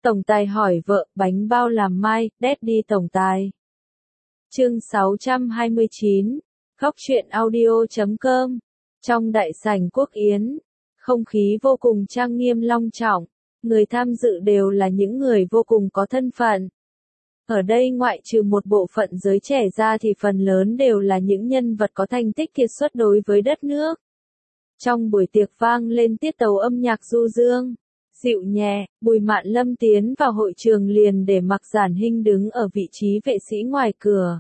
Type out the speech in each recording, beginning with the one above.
Tổng tài hỏi vợ, bánh bao làm mai, Daddy tổng tài. Chương 629, Góc truyện audio.com. Trong đại sảnh quốc yến, không khí vô cùng trang nghiêm long trọng, người tham dự đều là những người vô cùng có thân phận. Ở đây ngoại trừ một bộ phận giới trẻ ra thì phần lớn đều là những nhân vật có thành tích kiệt xuất đối với đất nước. Trong buổi tiệc vang lên tiết tấu âm nhạc du dương, dịu nhẹ, Bùi Mạn Lâm tiến vào hội trường liền để mặc Giản Hinh đứng ở vị trí vệ sĩ ngoài cửa.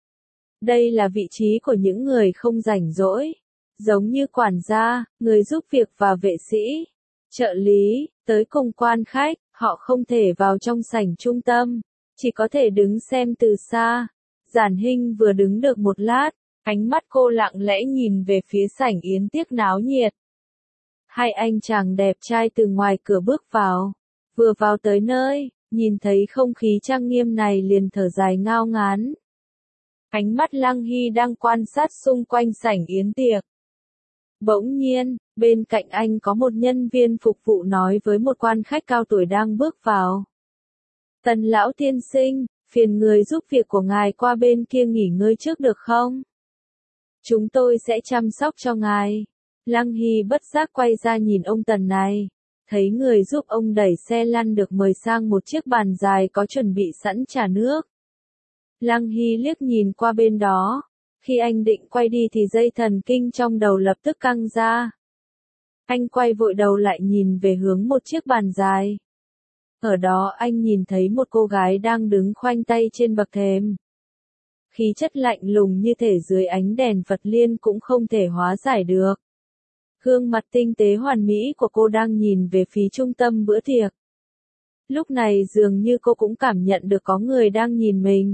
Đây là vị trí của những người không rảnh rỗi, giống như quản gia, người giúp việc và vệ sĩ, trợ lý, tới cùng quan khách, họ không thể vào trong sảnh trung tâm, chỉ có thể đứng xem từ xa. Giản Hinh vừa đứng được một lát, ánh mắt cô lặng lẽ nhìn về phía sảnh yến tiếc náo nhiệt. Hai anh chàng đẹp trai từ ngoài cửa bước vào, vừa vào tới nơi, nhìn thấy không khí trang nghiêm này liền thở dài ngao ngán. Ánh mắt Lăng Hy đang quan sát xung quanh sảnh yến tiệc. Bỗng nhiên, bên cạnh anh có một nhân viên phục vụ nói với một quan khách cao tuổi đang bước vào. Tần lão tiên sinh, phiền người giúp việc của ngài qua bên kia nghỉ ngơi trước được không? Chúng tôi sẽ chăm sóc cho ngài. Lăng Hy bất giác quay ra nhìn ông Tần này, thấy người giúp ông đẩy xe lăn được mời sang một chiếc bàn dài có chuẩn bị sẵn trà nước. Lăng Hy liếc nhìn qua bên đó, khi anh định quay đi thì dây thần kinh trong đầu lập tức căng ra. Anh quay vội đầu lại nhìn về hướng một chiếc bàn dài. Ở đó anh nhìn thấy một cô gái đang đứng khoanh tay trên bậc thềm. Khí chất lạnh lùng như thể dưới ánh đèn Phật liên cũng không thể hóa giải được. Gương mặt tinh tế hoàn mỹ của cô đang nhìn về phía trung tâm bữa tiệc. Lúc này dường như cô cũng cảm nhận được có người đang nhìn mình.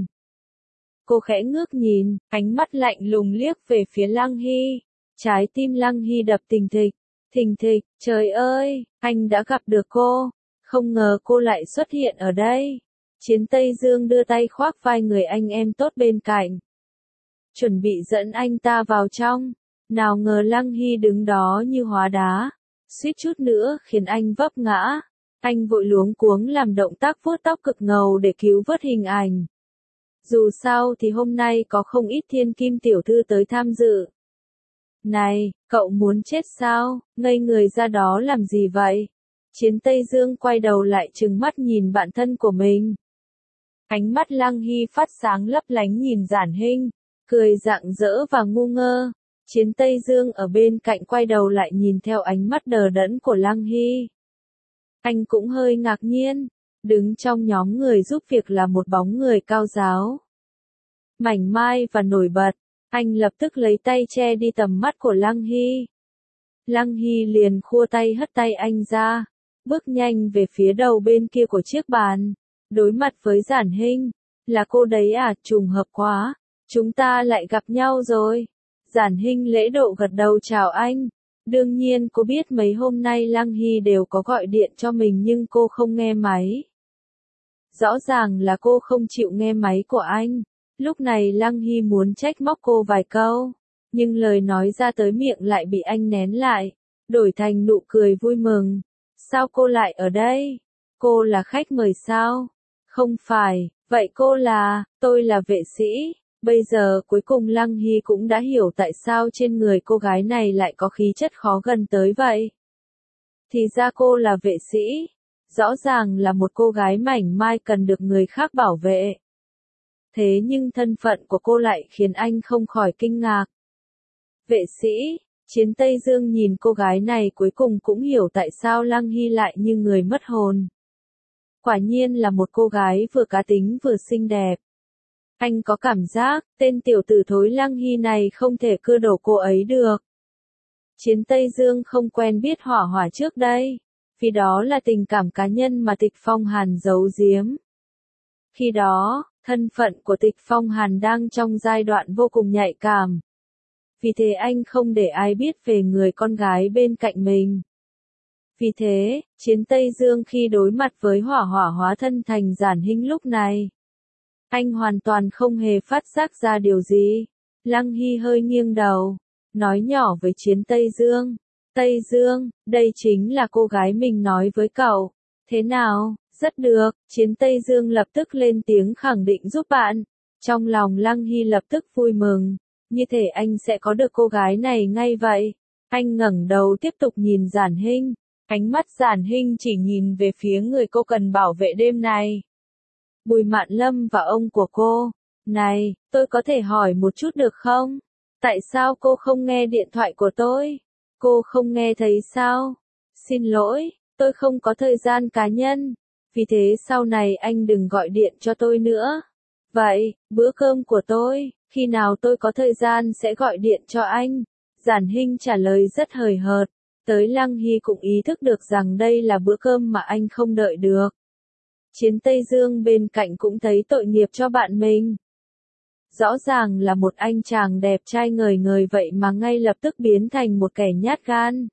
Cô khẽ ngước nhìn, ánh mắt lạnh lùng liếc về phía Lăng Hy. Trái tim Lăng Hy đập thình thịch, trời ơi, anh đã gặp được cô. Không ngờ cô lại xuất hiện ở đây. Chiến Tây Dương đưa tay khoác vai người anh em tốt bên cạnh, chuẩn bị dẫn anh ta vào trong. Nào ngờ Lăng Hy đứng đó như hóa đá, suýt chút nữa khiến anh vấp ngã. Anh vội luống cuống làm động tác vuốt tóc cực ngầu để cứu vớt hình ảnh. Dù sao thì hôm nay có không ít thiên kim tiểu thư tới tham dự. Này, cậu muốn chết sao? Ngây người ra đó làm gì vậy? Chiến Tây Dương quay đầu lại trừng mắt nhìn bạn thân của mình. Ánh mắt Lăng Hy phát sáng lấp lánh nhìn Giản Hinh, cười rạng rỡ và ngu ngơ. Chiến Tây Dương ở bên cạnh quay đầu lại nhìn theo ánh mắt đờ đẫn của Lăng Hy. Anh cũng hơi ngạc nhiên, đứng trong nhóm người giúp việc là một bóng người cao ráo, mảnh mai và nổi bật. Anh lập tức lấy tay che đi tầm mắt của Lăng Hy. Lăng Hy liền khua tay hất tay anh ra, bước nhanh về phía đầu bên kia của chiếc bàn, đối mặt với Giản Hinh. Là cô đấy à, trùng hợp quá, chúng ta lại gặp nhau rồi. Giản Hinh lễ độ gật đầu chào anh. Đương nhiên cô biết mấy hôm nay Lăng Hy đều có gọi điện cho mình nhưng cô không nghe máy. Rõ ràng là cô không chịu nghe máy của anh. Lúc này Lăng Hy muốn trách móc cô vài câu, nhưng lời nói ra tới miệng lại bị anh nén lại, đổi thành nụ cười vui mừng. Sao cô lại ở đây? Cô là khách mời sao? Không phải, vậy cô là, tôi là vệ sĩ. Bây giờ cuối cùng Lăng Hy cũng đã hiểu tại sao trên người cô gái này lại có khí chất khó gần tới vậy. Thì ra cô là vệ sĩ. Rõ ràng là một cô gái mảnh mai cần được người khác bảo vệ. Thế nhưng thân phận của cô lại khiến anh không khỏi kinh ngạc. Vệ sĩ, Chiến Tây Dương nhìn cô gái này cuối cùng cũng hiểu tại sao Lăng Hy lại như người mất hồn. Quả nhiên là một cô gái vừa cá tính vừa xinh đẹp. Anh có cảm giác, tên tiểu tử thối Lăng Hy này không thể cưa đổ cô ấy được. Chiến Tây Dương không quen biết Hỏa Hỏa trước đây, vì đó là tình cảm cá nhân mà Tịch Phong Hàn giấu giếm. Khi đó, thân phận của Tịch Phong Hàn đang trong giai đoạn vô cùng nhạy cảm. Vì thế anh không để ai biết về người con gái bên cạnh mình. Vì thế, Chiến Tây Dương khi đối mặt với Hỏa Hỏa hóa thân thành Giản Hinh lúc này, anh hoàn toàn không hề phát giác ra điều gì. Lăng Hy hơi nghiêng đầu, nói nhỏ với Chiến Tây Dương. Tây Dương, đây chính là cô gái mình nói với cậu. Thế nào, Rất được, Chiến Tây Dương lập tức lên tiếng khẳng định giúp bạn. Trong lòng Lăng Hy lập tức vui mừng, như thể anh sẽ có được cô gái này ngay vậy. Anh ngẩng đầu tiếp tục nhìn Giản Hinh, ánh mắt Giản Hinh chỉ nhìn về phía người cô cần bảo vệ đêm này. Bùi Mạn Lâm và ông của cô. Này, tôi có thể hỏi một chút được không? Tại sao cô không nghe điện thoại của tôi? Cô không nghe thấy sao? Xin lỗi, tôi không có thời gian cá nhân. Vì thế sau này anh đừng gọi điện cho tôi nữa. Vậy, bữa cơm của tôi, khi nào tôi có thời gian sẽ gọi điện cho anh. Giản Hinh trả lời rất hời hợt. Tới Lăng Hy cũng ý thức được rằng đây là bữa cơm mà anh không đợi được. Chiến Tây Dương bên cạnh cũng thấy tội nghiệp cho bạn mình. Rõ ràng là một anh chàng đẹp trai ngời ngời vậy mà ngay lập tức biến thành một kẻ nhát gan.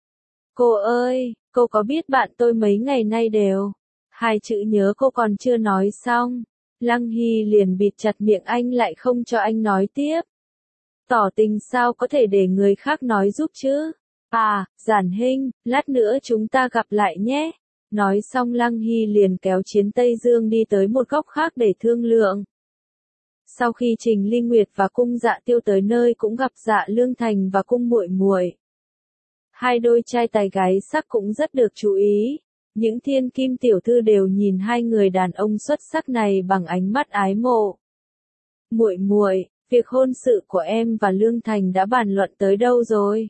Cô ơi, cô có biết bạn tôi mấy ngày nay đều. Hai chữ nhớ cô còn chưa nói xong. Lăng Hy liền bịt chặt miệng anh lại không cho anh nói tiếp. Tỏ tình sao có thể để người khác nói giúp chứ? À, Giản Hinh, lát nữa chúng ta gặp lại nhé. Nói xong Lăng Hy liền kéo Chiến Tây Dương đi tới một góc khác để thương lượng. Sau khi Trình Ly Nguyệt và Cung Dạ Tiêu tới nơi cũng gặp Dạ Lương Thành và Cung Muội Muội. Hai đôi trai tài gái sắc cũng rất được chú ý. Những thiên kim tiểu thư đều nhìn hai người đàn ông xuất sắc này bằng ánh mắt ái mộ. Muội muội, việc hôn sự của em và Lương Thành đã bàn luận tới đâu rồi?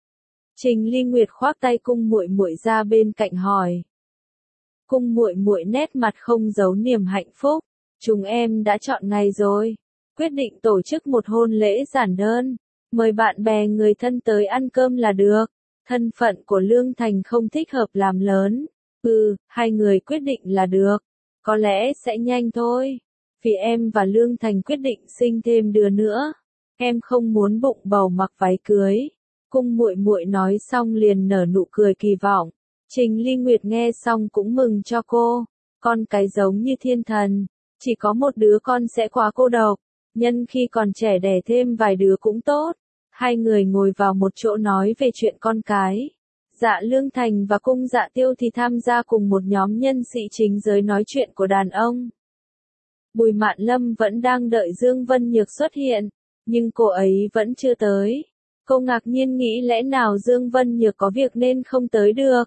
Trình Ly Nguyệt khoác tay Cung Muội Muội ra bên cạnh hỏi. Cung Muội Muội nét mặt không giấu niềm hạnh phúc. Chúng em đã chọn ngày rồi. Quyết định tổ chức một hôn lễ giản đơn. Mời bạn bè người thân tới ăn cơm là được. Thân phận của Lương Thành không thích hợp làm lớn. Hai người quyết định là được. Có lẽ sẽ nhanh thôi. Vì em và Lương Thành quyết định sinh thêm đứa nữa. Em không muốn bụng bầu mặc váy cưới. Cung Muội Muội nói xong liền nở nụ cười kỳ vọng. Trình Ly Nguyệt nghe xong cũng mừng cho cô. Con cái giống như thiên thần. Chỉ có một đứa con sẽ quá cô độc. Nhân khi còn trẻ đẻ thêm vài đứa cũng tốt. Hai người ngồi vào một chỗ nói về chuyện con cái. Dạ Lương Thành và Cung Dạ Tiêu thì tham gia cùng một nhóm nhân sĩ chính giới nói chuyện của đàn ông. Bùi Mạn Lâm vẫn đang đợi Dương Vân Nhược xuất hiện, nhưng cô ấy vẫn chưa tới. Cô ngạc nhiên nghĩ lẽ nào Dương Vân Nhược có việc nên không tới được.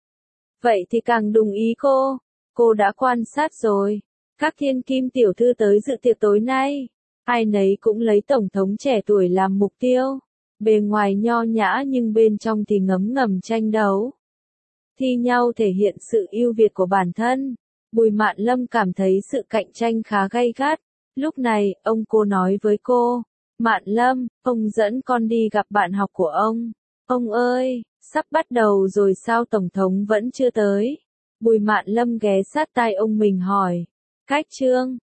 Vậy thì càng đồng ý cô đã quan sát rồi. Các thiên kim tiểu thư tới dự tiệc tối nay, ai nấy cũng lấy tổng thống trẻ tuổi làm mục tiêu. Bề ngoài nho nhã nhưng bên trong thì ngấm ngầm tranh đấu. Thi nhau thể hiện sự ưu việt của bản thân. Bùi Mạn Lâm cảm thấy sự cạnh tranh khá gay gắt. Lúc này, cô nói với cô, Mạn Lâm, ông dẫn con đi gặp bạn học của ông. Ông ơi, sắp bắt đầu rồi sao tổng thống vẫn chưa tới? Bùi Mạn Lâm ghé sát tai ông mình hỏi. Cách Trương,